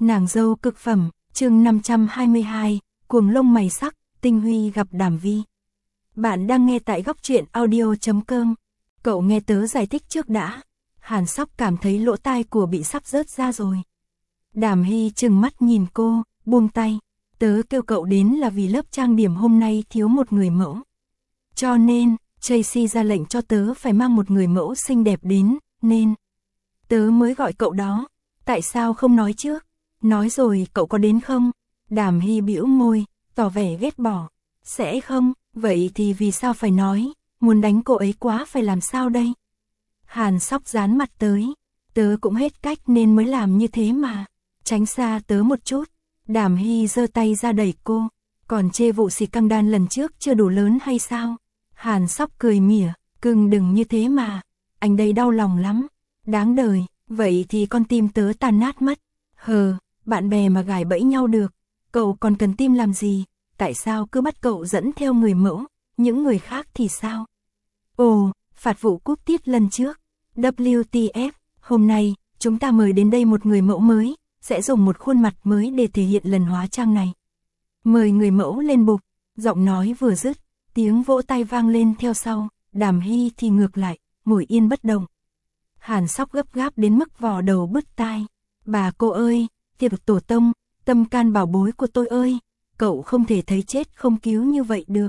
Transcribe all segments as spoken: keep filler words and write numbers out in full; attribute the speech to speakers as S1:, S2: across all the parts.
S1: Nàng dâu cực phẩm, chương năm trăm hai mươi hai, cuồng lông mày sắc, Tinh Huy gặp Đàm Vi. Bạn đang nghe tại góc truyện audio chấm com. Cậu nghe tớ giải thích trước đã. Hàn Sóc cảm thấy lỗ tai của bị sắp rớt ra rồi. Đàm Hy trừng mắt nhìn cô, buông tay. Tớ kêu cậu đến là vì lớp trang điểm hôm nay thiếu một người mẫu. Cho nên, Tracy ra lệnh cho tớ phải mang một người mẫu xinh đẹp đến, nên tớ mới gọi cậu đó. Tại sao không nói trước? Nói rồi cậu có đến không? Đàm Hy bĩu môi, tỏ vẻ ghét bỏ. Sẽ không, vậy thì vì sao phải nói? Muốn đánh cô ấy quá phải làm sao đây? Hàn Sóc dán mặt tới. Tớ cũng hết cách nên mới làm như thế mà. Tránh xa tớ một chút. Đàm Hy giơ tay ra đẩy cô. Còn chê vụ xì căng đan lần trước chưa đủ lớn hay sao? Hàn Sóc cười mỉa, cưng đừng như thế mà. Anh đây đau lòng lắm. Đáng đời, vậy thì con tim tớ tàn nát mất. Hờ, bạn bè mà gài bẫy nhau được. Cậu còn cần tim làm gì? Tại sao cứ bắt cậu dẫn theo người mẫu? Những người khác thì sao? Ồ, phạt vụ cúp tiết lần trước. W T F, hôm nay, chúng ta mời đến đây một người mẫu mới. Sẽ dùng một khuôn mặt mới để thể hiện lần hóa trang này. Mời người mẫu lên bục. Giọng nói vừa dứt, tiếng vỗ tay vang lên theo sau. Đàm Hy thì ngược lại, ngồi yên bất động. Hàn Sóc gấp gáp đến mức vò đầu bứt tai. Bà cô ơi, tiệp tổ tông, tâm can bảo bối của tôi ơi, cậu không thể thấy chết không cứu như vậy được.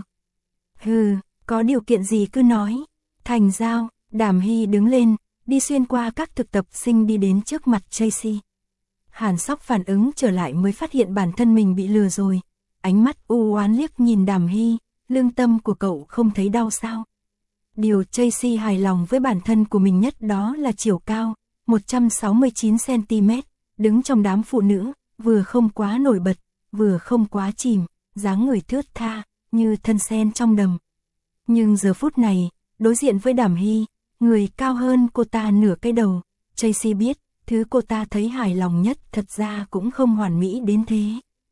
S1: Hừ, có điều kiện gì cứ nói. Thành giao, Đàm Hy đứng lên, đi xuyên qua các thực tập sinh đi đến trước mặt Tracy. Hàn Sóc phản ứng trở lại mới phát hiện bản thân mình bị lừa rồi. Ánh mắt u oán liếc nhìn Đàm Hy, lương tâm của cậu không thấy đau sao? Điều Tracy hài lòng với bản thân của mình nhất đó là chiều cao, một trăm sáu mươi chín xăng ti mét, đứng trong đám phụ nữ, vừa không quá nổi bật, vừa không quá chìm, dáng người thướt tha, như thân sen trong đầm. Nhưng giờ phút này, đối diện với Đàm Hy, người cao hơn cô ta nửa cái đầu, Tracy biết, thứ cô ta thấy hài lòng nhất thật ra cũng không hoàn mỹ đến thế.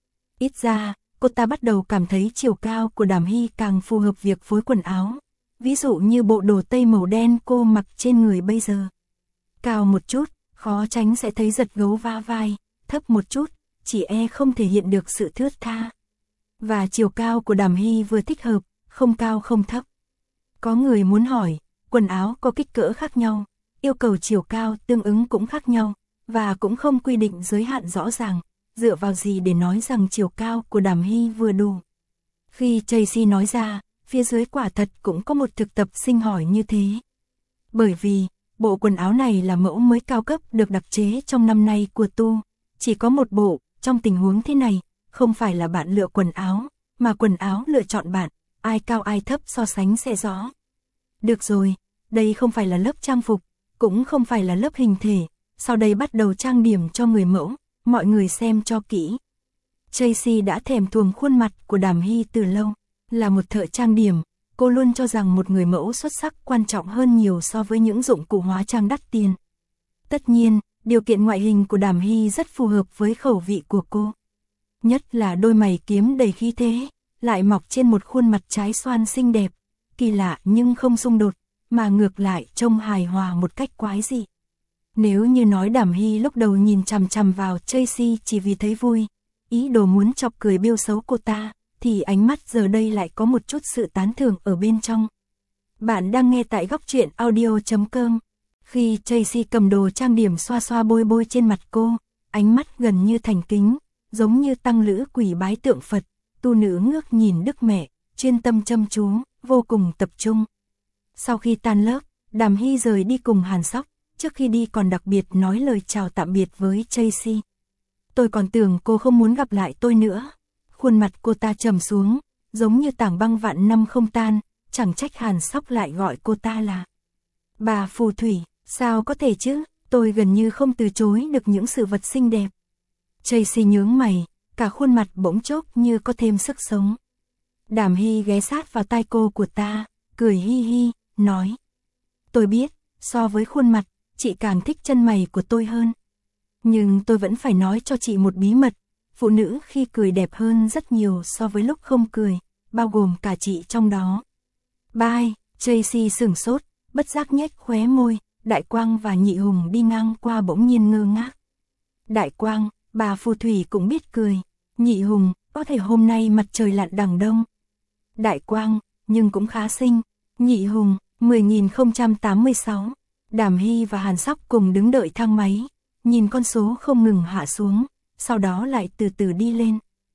S1: Ít ra, cô ta bắt đầu cảm thấy chiều cao của Đàm Hy càng phù hợp việc phối quần áo. Ví dụ như bộ đồ tây màu đen cô mặc trên người bây giờ. Cao một chút, khó tránh sẽ thấy giật gấu va vai, thấp một chút, chỉ e không thể hiện được sự thướt tha. Và chiều cao của Đàm Hy vừa thích hợp, không cao không thấp. Có người muốn hỏi, quần áo có kích cỡ khác nhau, yêu cầu chiều cao tương ứng cũng khác nhau, và cũng không quy định giới hạn rõ ràng, dựa vào gì để nói rằng chiều cao của Đàm Hy vừa đủ. Khi Tracy nói ra, phía dưới quả thật cũng có một thực tập sinh hỏi như thế. Bởi vì, bộ quần áo này là mẫu mới cao cấp được đặc chế trong năm nay của tu. Chỉ có một bộ, trong tình huống thế này, không phải là bạn lựa quần áo, mà quần áo lựa chọn bạn, ai cao ai thấp so sánh sẽ rõ. Được rồi, đây không phải là lớp trang phục, cũng không phải là lớp hình thể, sau đây bắt đầu trang điểm cho người mẫu, mọi người xem cho kỹ. Tracy đã thèm thuồng khuôn mặt của Đàm Hy từ lâu. Là một thợ trang điểm, cô luôn cho rằng một người mẫu xuất sắc quan trọng hơn nhiều so với những dụng cụ hóa trang đắt tiền. Tất nhiên, điều kiện ngoại hình của Đàm Hy rất phù hợp với khẩu vị của cô. Nhất là đôi mày kiếm đầy khí thế, lại mọc trên một khuôn mặt trái xoan xinh đẹp, kỳ lạ nhưng không xung đột, mà ngược lại trông hài hòa một cách quái dị. Nếu như nói Đàm Hy lúc đầu nhìn chằm chằm vào Tracy chỉ vì thấy vui, ý đồ muốn chọc cười bêu xấu cô ta, thì ánh mắt giờ đây lại có một chút sự tán thưởng ở bên trong. Bạn đang nghe tại góc truyện audio chấm com. Khi Tracy cầm đồ trang điểm xoa xoa bôi bôi trên mặt cô, ánh mắt gần như thành kính, giống như tăng lữ quỳ bái tượng Phật, tu nữ ngước nhìn Đức Mẹ, chuyên tâm chăm chú, vô cùng tập trung. Sau khi tan lớp, Đàm Hy rời đi cùng Hàn Sóc, trước khi đi còn đặc biệt nói lời chào tạm biệt với Tracy. Tôi còn tưởng cô không muốn gặp lại tôi nữa. Khuôn mặt cô ta trầm xuống, giống như tảng băng vạn năm không tan, chẳng trách Hàn Sóc lại gọi cô ta là bà phù thủy, sao có thể chứ, tôi gần như không từ chối được những sự vật xinh đẹp. Tracy nhướng mày, cả khuôn mặt bỗng chốc như có thêm sức sống. Đàm Hy ghé sát vào tai cô của ta, cười hi hi, nói. Tôi biết, so với khuôn mặt, chị càng thích chân mày của tôi hơn. Nhưng tôi vẫn phải nói cho chị một bí mật. Phụ nữ khi cười đẹp hơn rất nhiều so với lúc không cười, bao gồm cả chị trong đó. Bye, Tracy sửng sốt, bất giác nhếch khóe môi, Đại Quang và Nhị Hùng đi ngang qua bỗng nhiên ngơ ngác. Đại Quang, bà phù thủy cũng biết cười. Nhị Hùng, có thể hôm nay mặt trời lặn đằng đông. Đại quang, nhưng cũng khá xinh. Nhị Hùng, mười nghìn không trăm tám mươi sáu. Đàm Hy và Hàn Sóc cùng đứng đợi thang máy, nhìn con số không ngừng hạ xuống, sau đó lại từ từ đi lên.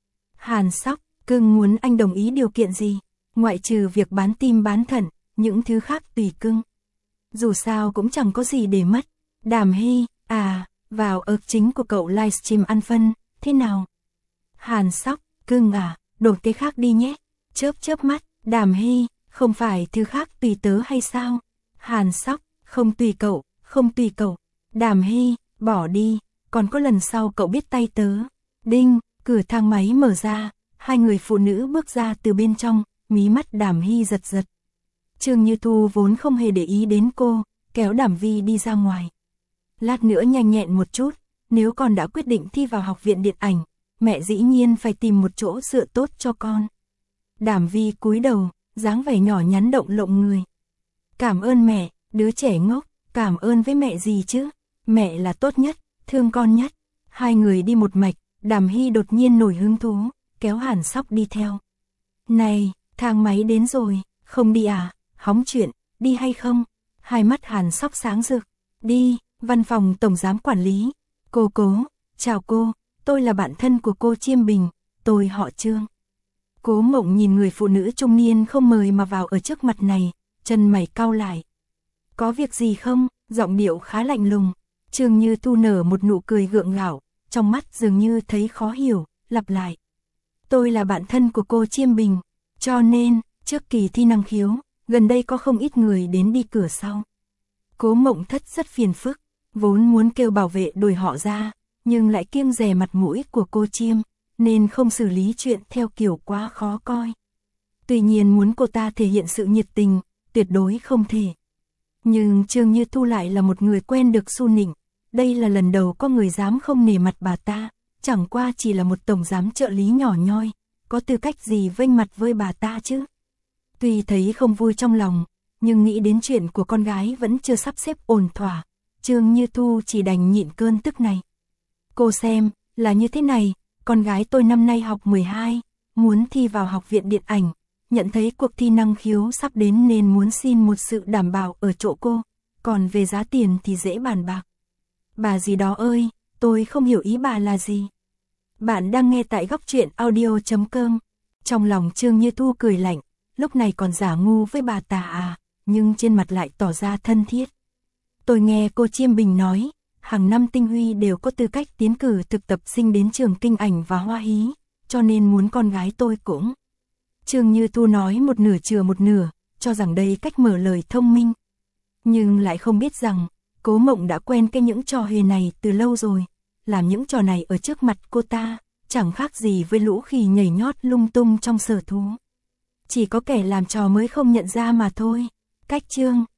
S1: Hàn Sóc, cưng muốn anh đồng ý điều kiện gì? Ngoại trừ việc bán tim bán thận, những thứ khác tùy cưng. Dù sao cũng chẳng có gì để mất. Đàm Hy, à, vào ớt chính của cậu livestream ăn phân, thế nào? Hàn Sóc, cưng à, đổi cái khác đi nhé. Chớp chớp mắt, Đàm Hy, không phải thứ khác tùy tớ hay sao? Hàn Sóc, không tùy cậu, không tùy cậu. Đàm Hy, bỏ đi, còn có lần sau cậu biết tay tớ. Đinh, cửa thang máy mở ra, hai người phụ nữ bước ra từ bên trong, mí mắt Đàm Hy giật giật. Trương Như Thu vốn không hề để ý đến cô, kéo Đàm Vi đi ra ngoài. Lát nữa nhanh nhẹn một chút, nếu con đã quyết định thi vào học viện điện ảnh, mẹ dĩ nhiên phải tìm một chỗ dựa tốt cho con. Đàm Vi cúi đầu, dáng vẻ nhỏ nhắn động lộng người. Cảm ơn mẹ, đứa trẻ ngốc, cảm ơn với mẹ gì chứ, mẹ là tốt nhất, thương con nhất. Hai người đi một mạch, Đàm Hy đột nhiên nổi hứng thú, kéo Hàn Sóc đi theo. Này, thang máy đến rồi, không đi à, hóng chuyện, đi hay không? Hai mắt Hàn Sóc sáng rực, đi, văn phòng tổng giám quản lý. Cô Cố, chào cô, tôi là bạn thân của cô Chiêm Bình, tôi họ Trương. Cố Mộng nhìn người phụ nữ trung niên không mời mà vào ở trước mặt này, chân mày cau lại. Có việc gì không? Giọng điệu khá lạnh lùng. Trương Như Thu nở một nụ cười gượng gạo, trong mắt dường như thấy khó hiểu, lặp lại. Tôi là bạn thân của cô Chiêm Bình, cho nên, trước kỳ thi năng khiếu, gần đây có không ít người đến đi cửa sau. Cố Mộng Thất rất phiền phức, vốn muốn kêu bảo vệ đuổi họ ra, nhưng lại kiêng dè mặt mũi của cô Chiêm, nên không xử lý chuyện theo kiểu quá khó coi. Tuy nhiên muốn cô ta thể hiện sự nhiệt tình, tuyệt đối không thể. Nhưng Trương Như Thu lại là một người quen được su nịnh, đây là lần đầu có người dám không nể mặt bà ta, chẳng qua chỉ là một tổng giám trợ lý nhỏ nhoi, có tư cách gì vênh mặt với bà ta chứ. Tuy thấy không vui trong lòng, nhưng nghĩ đến chuyện của con gái vẫn chưa sắp xếp ổn thỏa, Trương Như Thu chỉ đành nhịn cơn tức này. Cô xem, là như thế này, con gái tôi năm nay học mười hai, muốn thi vào học viện điện ảnh, nhận thấy cuộc thi năng khiếu sắp đến nên muốn xin một sự đảm bảo ở chỗ cô, còn về giá tiền thì dễ bàn bạc. Bà gì đó ơi, tôi không hiểu ý bà là gì. Bạn đang nghe tại góc truyện audio chấm com. Trong lòng Trương Như Thu cười lạnh, lúc này còn giả ngu với bà ta à, nhưng trên mặt lại tỏ ra thân thiết. Tôi nghe cô Chiêm Bình nói, hàng năm Tinh Huy đều có tư cách tiến cử thực tập sinh đến trường Kinh Ảnh và Hoa Hí, cho nên muốn con gái tôi cũng. Trương Như Thu nói một nửa chừa một nửa, cho rằng đây cách mở lời thông minh. Nhưng lại không biết rằng, Cố Mộng đã quen cái những trò hề này từ lâu rồi, làm những trò này ở trước mặt cô ta, chẳng khác gì với lũ khỉ nhảy nhót lung tung trong sở thú. Chỉ có kẻ làm trò mới không nhận ra mà thôi. Cách Trương